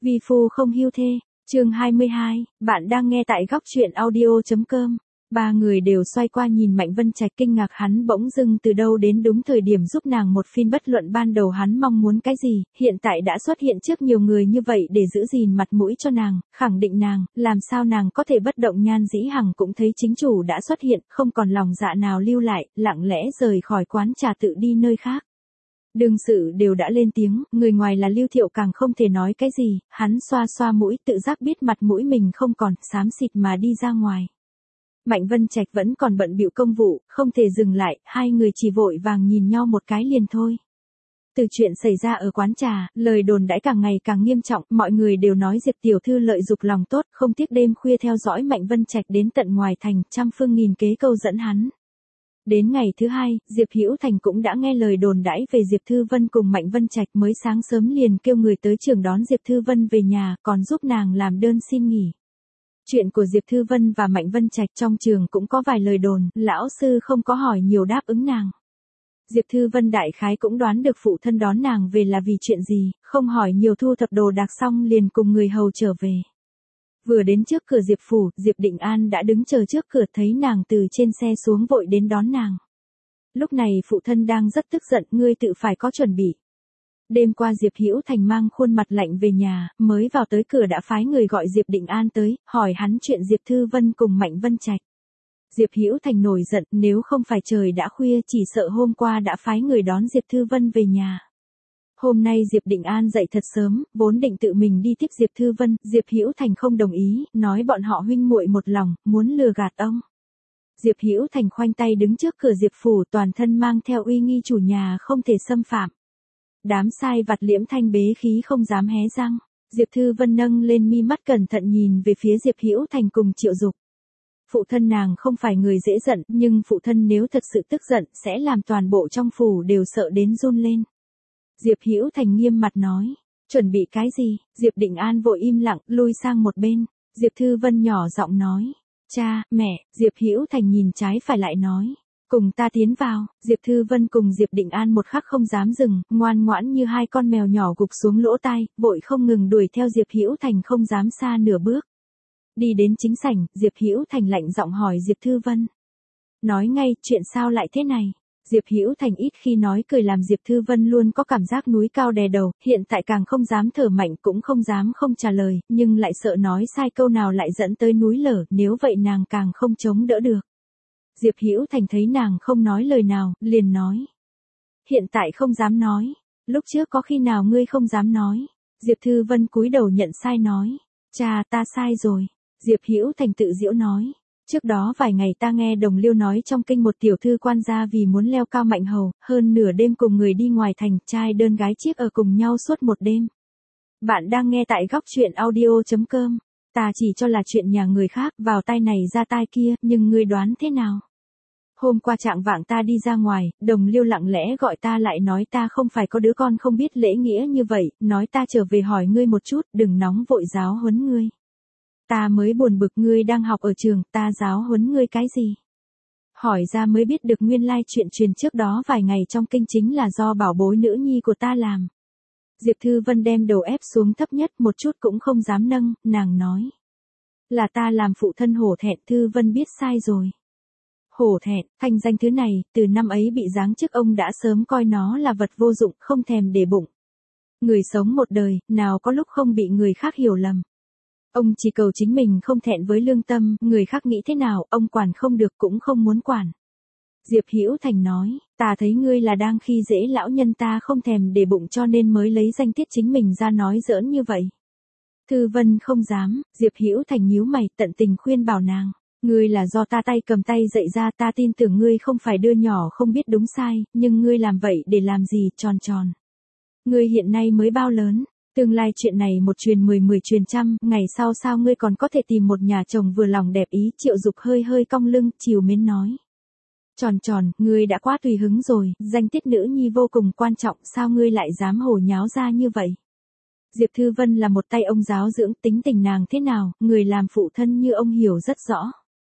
Vi phu không hưu thê, chương 22, bạn đang nghe tại góc truyện audio.com. Ba người đều xoay qua nhìn Mạnh Vân Trạch, kinh ngạc hắn bỗng dưng từ đâu đến đúng thời điểm giúp nàng một phiên. Bất luận ban đầu hắn mong muốn cái gì, hiện tại đã xuất hiện trước nhiều người như vậy để giữ gìn mặt mũi cho nàng, khẳng định nàng, làm sao nàng có thể bất động. Nhan Dĩ Hằng cũng thấy chính chủ đã xuất hiện, không còn lòng dạ nào lưu lại, lặng lẽ rời khỏi quán trà tự đi nơi khác. Đương sự đều đã lên tiếng, người ngoài là Lưu Thiệu càng không thể nói cái gì, hắn xoa xoa mũi tự giác biết mặt mũi mình không còn, xám xịt mà đi ra ngoài. Mạnh Vân Trạch vẫn còn bận bịu công vụ, không thể dừng lại, hai người chỉ vội vàng nhìn nhau một cái liền thôi. Từ chuyện xảy ra ở quán trà, lời đồn đãi càng ngày càng nghiêm trọng, mọi người đều nói Diệp tiểu thư lợi dụng lòng tốt, không tiếc đêm khuya theo dõi Mạnh Vân Trạch đến tận ngoài thành, trăm phương nghìn kế câu dẫn hắn. Đến ngày thứ hai, Diệp Hữu Thành cũng đã nghe lời đồn đãi về Diệp Thư Vân cùng Mạnh Vân Trạch, mới sáng sớm liền kêu người tới trường đón Diệp Thư Vân về nhà, còn giúp nàng làm đơn xin nghỉ. Chuyện của Diệp Thư Vân và Mạnh Vân Trạch trong trường cũng có vài lời đồn, lão sư không có hỏi nhiều đáp ứng nàng. Diệp Thư Vân đại khái cũng đoán được phụ thân đón nàng về là vì chuyện gì, không hỏi nhiều, thu thập đồ đạc xong liền cùng người hầu trở về. Vừa đến trước cửa Diệp phủ, Diệp Định An đã đứng chờ trước cửa, thấy nàng từ trên xe xuống vội đến đón nàng. Lúc này phụ thân đang rất tức giận, ngươi tự phải có chuẩn bị. Đêm qua Diệp Hữu Thành mang khuôn mặt lạnh về nhà, mới vào tới cửa đã phái người gọi Diệp Định An tới, hỏi hắn chuyện Diệp Thư Vân cùng Mạnh Vân Trạch. Diệp Hữu Thành nổi giận, nếu không phải trời đã khuya chỉ sợ hôm qua đã phái người đón Diệp Thư Vân về nhà. Hôm nay Diệp Định An dậy thật sớm, vốn định tự mình đi tiếp Diệp Thư Vân, Diệp Hữu Thành không đồng ý, nói bọn họ huynh muội một lòng, muốn lừa gạt ông. Diệp Hữu Thành khoanh tay đứng trước cửa Diệp phủ, toàn thân mang theo uy nghi chủ nhà không thể xâm phạm. Đám sai vặt liễm thanh bế khí không dám hé răng. Diệp Thư Vân nâng lên mi mắt cẩn thận nhìn về phía Diệp Hữu Thành cùng Triệu Dục. Phụ thân nàng không phải người dễ giận, nhưng phụ thân nếu thật sự tức giận sẽ làm toàn bộ trong phủ đều sợ đến run lên. Diệp Hữu Thành nghiêm mặt nói, chuẩn bị cái gì? Diệp Định An vội im lặng, lui sang một bên. Diệp Thư Vân nhỏ giọng nói, cha, mẹ. Diệp Hữu Thành nhìn trái phải lại nói, cùng ta tiến vào. Diệp Thư Vân cùng Diệp Định An một khắc không dám dừng, ngoan ngoãn như hai con mèo nhỏ gục xuống lỗ tai, vội không ngừng đuổi theo Diệp Hữu Thành, không dám xa nửa bước. Đi đến chính sảnh, Diệp Hữu Thành lạnh giọng hỏi Diệp Thư Vân, nói ngay, chuyện sao lại thế này? Diệp Hữu Thành ít khi nói cười làm Diệp Thư Vân luôn có cảm giác núi cao đè đầu, hiện tại càng không dám thở mạnh cũng không dám không trả lời, nhưng lại sợ nói sai câu nào lại dẫn tới núi lở, nếu vậy nàng càng không chống đỡ được. Diệp Hữu Thành thấy nàng không nói lời nào, liền nói, hiện tại không dám nói, lúc trước có khi nào ngươi không dám nói? Diệp Thư Vân cúi đầu nhận sai nói, cha, ta sai rồi. Diệp Hữu Thành tự giễu nói, trước đó vài ngày ta nghe Đồng Liêu nói trong kinh một tiểu thư quan gia vì muốn leo cao Mạnh hầu, hơn nửa đêm cùng người đi ngoài thành, trai đơn gái chiếc ở cùng nhau suốt một đêm. Bạn đang nghe tại góc truyện audio.com. Ta chỉ cho là chuyện nhà người khác, vào tai này ra tai kia, nhưng ngươi đoán thế nào? Hôm qua trạng vạng ta đi ra ngoài, Đồng Liêu lặng lẽ gọi ta lại, nói ta không phải có đứa con không biết lễ nghĩa như vậy, nói ta trở về hỏi ngươi một chút, đừng nóng vội giáo huấn ngươi. Ta mới buồn bực, ngươi đang học ở trường, ta giáo huấn ngươi cái gì? Hỏi ra mới biết được nguyên lai chuyện truyền trước đó vài ngày trong kinh chính là do bảo bối nữ nhi của ta làm. Diệp Thư Vân đem đầu ép xuống thấp nhất, một chút cũng không dám nâng, nàng nói, là ta làm phụ thân hổ thẹn. Thư Vân biết sai rồi. Hổ thẹn, thanh danh thứ này, từ năm ấy bị giáng chức ông đã sớm coi nó là vật vô dụng, không thèm để bụng. Người sống một đời, nào có lúc không bị người khác hiểu lầm. Ông chỉ cầu chính mình không thẹn với lương tâm, người khác nghĩ thế nào, ông quản không được cũng không muốn quản. Diệp Hữu Thành nói, ta thấy ngươi là đang khi dễ lão nhân, ta không thèm để bụng cho nên mới lấy danh tiết chính mình ra nói giỡn như vậy. Thư Vân không dám. Diệp Hữu Thành nhíu mày, tận tình khuyên bảo nàng, ngươi là do ta tay cầm tay dạy ra, ta tin tưởng ngươi không phải đứa nhỏ không biết đúng sai, nhưng ngươi làm vậy để làm gì? Tròn tròn. Ngươi hiện nay mới bao lớn? Tương lai chuyện này một truyền 10, 10 truyền trăm, ngày sau sao ngươi còn có thể tìm một nhà chồng vừa lòng đẹp ý? Triệu Dục hơi hơi cong lưng, trìu mến nói, Tròn tròn, ngươi đã quá tùy hứng rồi, danh tiết nữ nhi vô cùng quan trọng, sao ngươi lại dám hồ nháo ra như vậy? Diệp Thư Vân là một tay ông giáo dưỡng, tính tình nàng thế nào, người làm phụ thân như ông hiểu rất rõ.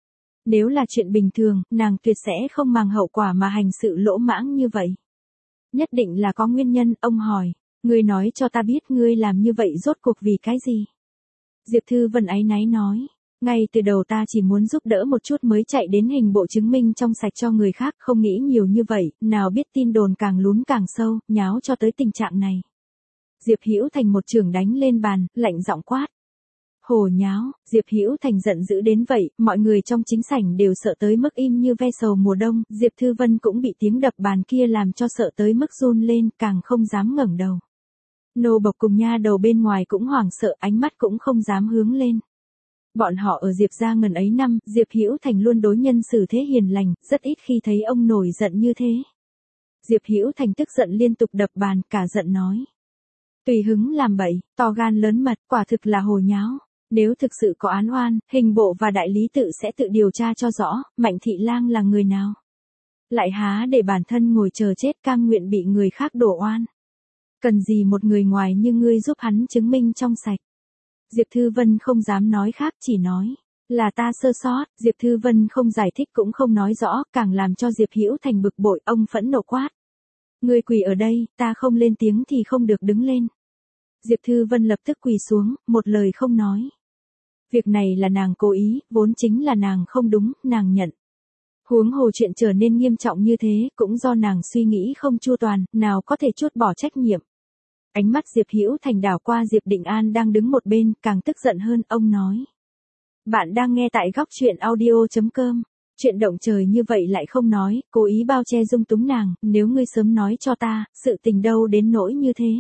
Nếu là chuyện bình thường, nàng tuyệt sẽ không màng hậu quả mà hành sự lỗ mãng như vậy. Nhất định là có nguyên nhân. Ông hỏi, Ngươi nói cho ta biết ngươi làm như vậy rốt cuộc vì cái gì? Diệp Thư Vân áy náy nói. Ngay từ đầu ta chỉ muốn giúp đỡ một chút mới chạy đến hình bộ chứng minh trong sạch cho người khác, không nghĩ nhiều như vậy, nào biết tin đồn càng lún càng sâu, nháo cho tới tình trạng này. Diệp Hữu Thành một chưởng đánh lên bàn, lạnh giọng quát. Hồ nháo, Diệp Hữu Thành giận dữ đến vậy, mọi người trong chính sảnh đều sợ tới mức im như ve sầu mùa đông, Diệp Thư Vân cũng bị tiếng đập bàn kia làm cho sợ tới mức run lên, càng không dám ngẩng đầu. Nô bộc cùng nha đầu bên ngoài cũng hoảng sợ, ánh mắt cũng không dám hướng lên. Bọn họ ở Diệp gia ngần ấy năm, Diệp Hữu Thành luôn đối nhân xử thế hiền lành, rất ít khi thấy ông nổi giận như thế. Diệp Hữu Thành tức giận liên tục đập bàn, cả giận nói. Tùy hứng làm bậy, to gan lớn mật, quả thực là hồ nháo. Nếu thực sự có án oan, hình bộ và đại lý tự sẽ tự điều tra cho rõ, Mạnh Thị Lang là người nào. Lại há để bản thân ngồi chờ chết cam nguyện bị người khác đổ oan. Cần gì một người ngoài như ngươi giúp hắn chứng minh trong sạch. Diệp Thư Vân không dám nói khác, chỉ nói. Là ta sơ sót, Diệp Thư Vân không giải thích cũng không nói rõ, càng làm cho Diệp Hữu Thành bực bội, ông phẫn nộ quát. Ngươi quỳ ở đây, ta không lên tiếng thì không được đứng lên. Diệp Thư Vân lập tức quỳ xuống, một lời không nói. Việc này là nàng cố ý, vốn chính là nàng không đúng, nàng nhận. Huống hồ chuyện trở nên nghiêm trọng như thế, cũng do nàng suy nghĩ không chu toàn, nào có thể trút bỏ trách nhiệm. Ánh mắt Diệp Hữu Thành đảo qua Diệp Định An đang đứng một bên, càng tức giận hơn, ông nói. Bạn đang nghe tại góc truyện audio.com. Chuyện động trời như vậy lại không nói, cố ý bao che dung túng nàng, nếu ngươi sớm nói cho ta, sự tình đâu đến nỗi như thế.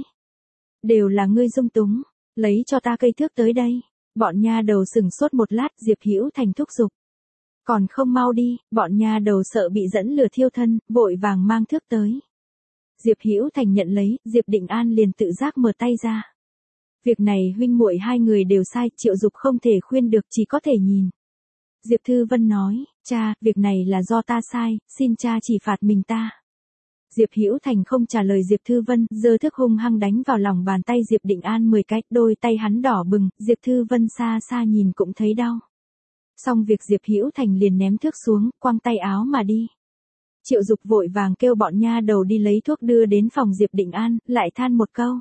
Đều là ngươi dung túng, lấy cho ta cây thước tới đây. Bọn nha đầu sừng sốt một lát, Diệp Hữu Thành thúc giục. Còn không mau đi, bọn nha đầu sợ bị dẫn lửa thiêu thân, vội vàng mang thước tới. Diệp Hữu Thành nhận lấy, Diệp Định An liền tự giác mở tay ra. Việc này huynh muội hai người đều sai, Triệu Dục không thể khuyên được, chỉ có thể nhìn. Diệp Thư Vân nói, cha, việc này là do ta sai, xin cha chỉ phạt mình ta. Diệp Hữu Thành không trả lời Diệp Thư Vân, giơ thước hung hăng đánh vào lòng bàn tay Diệp Định An 10 cái, đôi tay hắn đỏ bừng, Diệp Thư Vân xa xa nhìn cũng thấy đau. Xong việc Diệp Hữu Thành liền ném thước xuống, quăng tay áo mà đi. Triệu Dục vội vàng kêu bọn nha đầu đi lấy thuốc đưa đến phòng Diệp Định An, lại than một câu.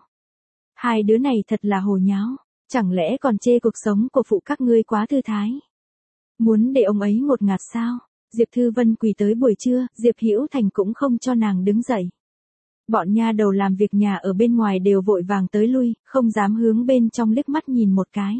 Hai đứa này thật là hồ nháo, chẳng lẽ còn chê cuộc sống của phụ các ngươi quá thư thái. Muốn để ông ấy ngột ngạt sao? Diệp Thư Vân quỳ tới buổi trưa, Diệp Hữu Thành cũng không cho nàng đứng dậy. Bọn nha đầu làm việc nhà ở bên ngoài đều vội vàng tới lui, không dám hướng bên trong liếc mắt nhìn một cái.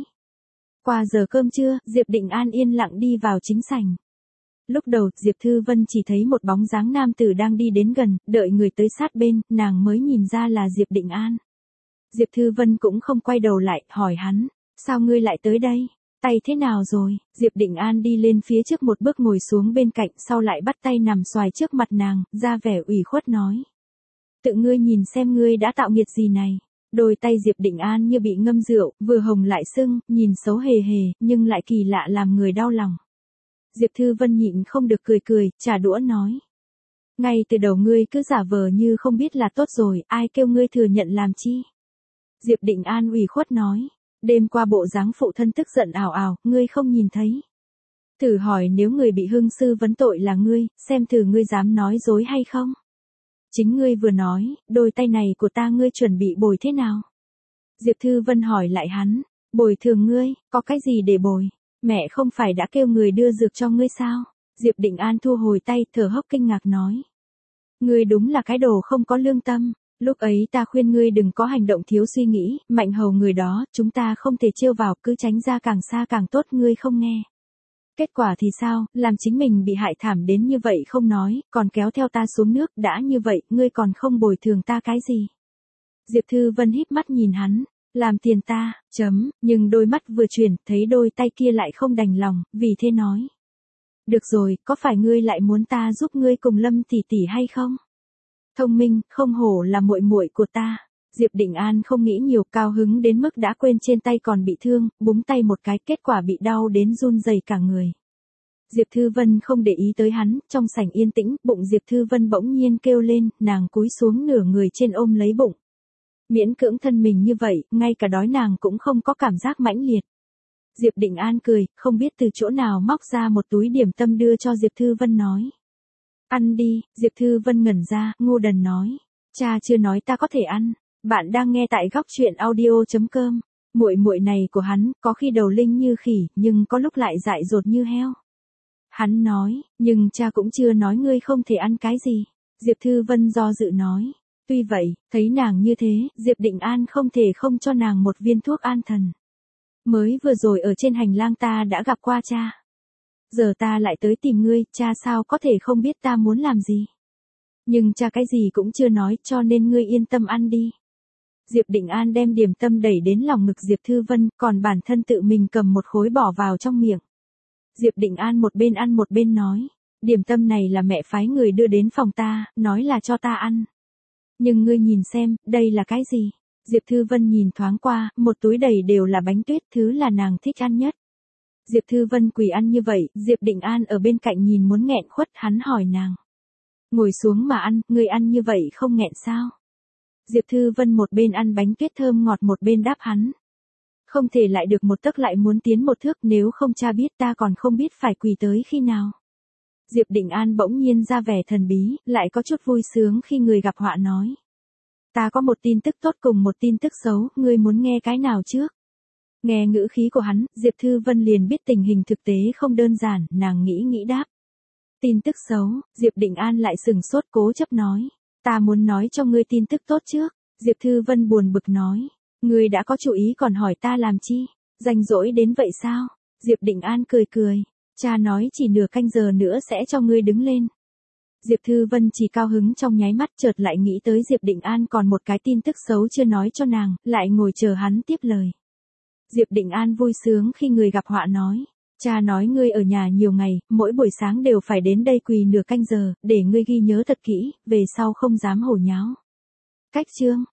Qua giờ cơm trưa, Diệp Định An yên lặng đi vào chính sảnh. Lúc đầu, Diệp Thư Vân chỉ thấy một bóng dáng nam tử đang đi đến gần, đợi người tới sát bên, nàng mới nhìn ra là Diệp Định An. Diệp Thư Vân cũng không quay đầu lại, hỏi hắn, sao ngươi lại tới đây? Tay thế nào rồi? Diệp Định An đi lên phía trước một bước ngồi xuống bên cạnh, sau lại bắt tay nằm xoài trước mặt nàng, ra vẻ ủy khuất nói. Tự ngươi nhìn xem ngươi đã tạo nghiệt gì này. Đôi tay Diệp Định An như bị ngâm rượu, vừa hồng lại sưng, nhìn xấu hề hề, nhưng lại kỳ lạ làm người đau lòng. Diệp Thư Vân nhịn không được cười cười, trả đũa nói. Ngay từ đầu ngươi cứ giả vờ như không biết là tốt rồi, ai kêu ngươi thừa nhận làm chi? Diệp Định An ủy khuất nói. Đêm qua bộ dáng phụ thân tức giận ảo ảo, ngươi không nhìn thấy. Thử hỏi nếu người bị hương sư vấn tội là ngươi, xem thử ngươi dám nói dối hay không? Chính ngươi vừa nói, đôi tay này của ta ngươi chuẩn bị bồi thế nào? Diệp Thư Vân hỏi lại hắn, bồi thường ngươi, có cái gì để bồi? Mẹ không phải đã kêu người đưa dược cho ngươi sao? Diệp Định An thu hồi tay, thở hốc kinh ngạc nói. Ngươi đúng là cái đồ không có lương tâm. Lúc ấy ta khuyên ngươi đừng có hành động thiếu suy nghĩ, Mạnh Hầu người đó, chúng ta không thể trêu vào, cứ tránh ra càng xa càng tốt, ngươi không nghe. Kết quả thì sao, làm chính mình bị hại thảm đến như vậy không nói, còn kéo theo ta xuống nước, đã như vậy, ngươi còn không bồi thường ta cái gì. Diệp Thư Vân híp mắt nhìn hắn, làm tiền ta, nhưng đôi mắt vừa chuyển, thấy đôi tay kia lại không đành lòng, vì thế nói. Được rồi, có phải ngươi lại muốn ta giúp ngươi cùng Lâm tỷ tỷ hay không? Thông minh, không hổ là muội muội của ta. Diệp Định An không nghĩ nhiều, cao hứng đến mức đã quên trên tay còn bị thương, búng tay một cái, kết quả bị đau đến run rẩy cả người. Diệp Thư Vân không để ý tới hắn, trong sảnh yên tĩnh, bụng Diệp Thư Vân bỗng nhiên kêu lên, nàng cúi xuống nửa người trên ôm lấy bụng. Miễn cưỡng thân mình như vậy, ngay cả đói nàng cũng không có cảm giác mãnh liệt. Diệp Định An cười, không biết từ chỗ nào móc ra một túi điểm tâm đưa cho Diệp Thư Vân nói. Ăn đi, Diệp Thư Vân ngẩn ra, ngu đần nói. Cha chưa nói ta có thể ăn. Bạn đang nghe tại góc chuyện audio.com. Muội muội này của hắn có khi đầu linh như khỉ, nhưng có lúc lại dại dột như heo. Hắn nói, nhưng cha cũng chưa nói ngươi không thể ăn cái gì. Diệp Thư Vân do dự nói. Tuy vậy, thấy nàng như thế, Diệp Định An không thể không cho nàng một viên thuốc an thần. Mới vừa rồi ở trên hành lang ta đã gặp qua cha. Giờ ta lại tới tìm ngươi, cha sao có thể không biết ta muốn làm gì. Nhưng cha cái gì cũng chưa nói, cho nên ngươi yên tâm ăn đi. Diệp Định An đem điểm tâm đẩy đến lòng ngực Diệp Thư Vân, còn bản thân tự mình cầm một khối bỏ vào trong miệng. Diệp Định An một bên ăn một bên nói, điểm tâm này là mẹ phái người đưa đến phòng ta, nói là cho ta ăn. Nhưng ngươi nhìn xem, đây là cái gì? Diệp Thư Vân nhìn thoáng qua, một túi đầy đều là bánh tuyết, thứ là nàng thích ăn nhất. Diệp Thư Vân quỳ ăn như vậy, Diệp Định An ở bên cạnh nhìn muốn nghẹn khuất, hắn hỏi nàng. Ngồi xuống mà ăn, ngươi ăn như vậy không nghẹn sao? Diệp Thư Vân một bên ăn bánh tuyết thơm ngọt một bên đáp hắn. Không thể lại được một tấc lại muốn tiến một thước, nếu không cha biết ta còn không biết phải quỳ tới khi nào. Diệp Định An bỗng nhiên ra vẻ thần bí, lại có chút vui sướng khi người gặp họa nói. Ta có một tin tức tốt cùng một tin tức xấu, ngươi muốn nghe cái nào trước? Nghe ngữ khí của hắn, Diệp Thư Vân liền biết tình hình thực tế không đơn giản, nàng nghĩ đáp. Tin tức xấu, Diệp Định An lại sừng sốt cố chấp nói. Ta muốn nói cho ngươi tin tức tốt trước. Diệp Thư Vân buồn bực nói. Ngươi đã có chủ ý còn hỏi ta làm chi? Rảnh rỗi đến vậy sao? Diệp Định An cười. Cha nói chỉ nửa canh giờ nữa sẽ cho ngươi đứng lên. Diệp Thư Vân chỉ cao hứng trong nháy mắt, chợt lại nghĩ tới Diệp Định An còn một cái tin tức xấu chưa nói cho nàng, lại ngồi chờ hắn tiếp lời. Diệp Định An vui sướng khi người gặp họa nói. Cha nói ngươi ở nhà nhiều ngày, mỗi buổi sáng đều phải đến đây quỳ nửa canh giờ, để ngươi ghi nhớ thật kỹ, về sau không dám hổ nháo. Cách chương.